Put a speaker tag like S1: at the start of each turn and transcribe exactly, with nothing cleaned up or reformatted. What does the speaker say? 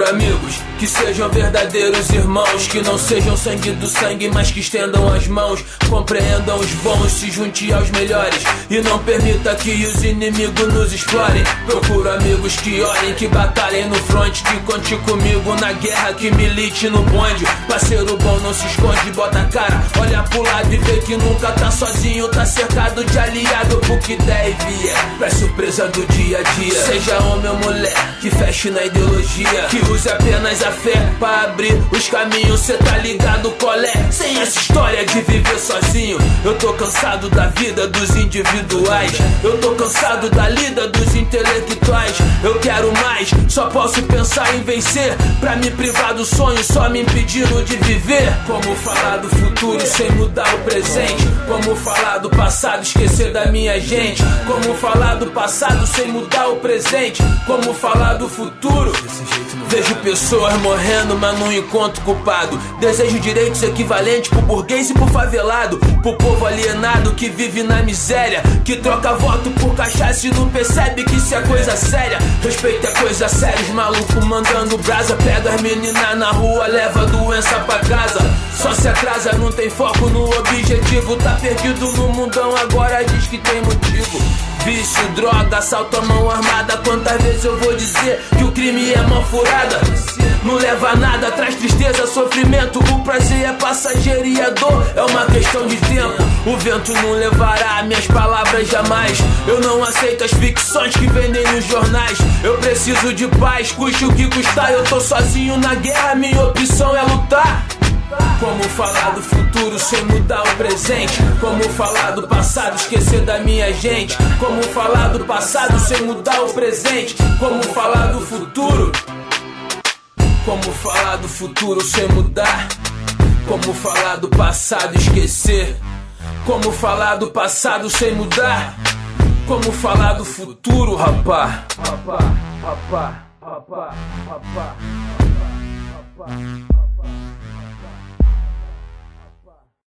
S1: amigos que sejam verdadeiros irmãos, que não sejam sangue do sangue, mas que estendam as mãos, compreendam os bons, se junte aos melhores e não permita que os inimigos nos explorem. Procuro amigos que orem, que batalhem no fronte, que conte comigo na guerra, que milite no bonde. Parceiro bom não se esconde, bota a cara, olha pro lado e vê que nunca tá sozinho, tá cercado de aliado pro que der e vier. Pra surpresa do dia a dia, seja homem ou mulher, que feche na ideologia, que use apenas a fé pra abrir os caminhos. Cê tá ligado qual é? Sem essa história de viver sozinho. Eu tô cansado da vida dos individuais, eu tô cansado da lida dos intelectuais. Eu quero mais, só posso pensar em vencer, pra me privar do sonho, só me impedindo de viver. Como falar do futuro sem mudar o presente? Como falar do passado, esquecer da minha gente? Como falar do passado sem mudar o presente? Como falar do futuro? Vejo pessoas morrendo, mas não encontro culpado. Desejo direitos equivalentes pro burguês e pro favelado, pro povo alienado que vive na miséria, que troca voto por cachaça e não percebe que isso é coisa séria. Respeito é coisa séria, os malucos mandando brasa, pega as meninas na rua, leva a doença pra casa. Só se atrasa, não tem foco no objetivo, tá perdido no mundão, agora diz que tem motivo. Vício, droga, assalto à mão armada. Quantas vezes eu vou dizer que o crime é mão furada? Não leva a nada, traz tristeza, sofrimento. O prazer é passageiro e a dor é uma questão de tempo. O vento não levará minhas palavras jamais. Eu não aceito as ficções que vendem nos jornais. Eu preciso de paz, custe o que custar. Eu tô sozinho na guerra, minha opção é lutar. Como falar do futuro sem mudar o presente? Como falar do passado, esquecer da minha gente? Como falar do passado sem mudar o presente? Como falar do futuro? Como falar do futuro sem mudar? Como falar do passado, esquecer? Como falar do passado sem mudar? Como falar do futuro, rapá? Rapá, rapá, rapá, rapá, rapá, rapá.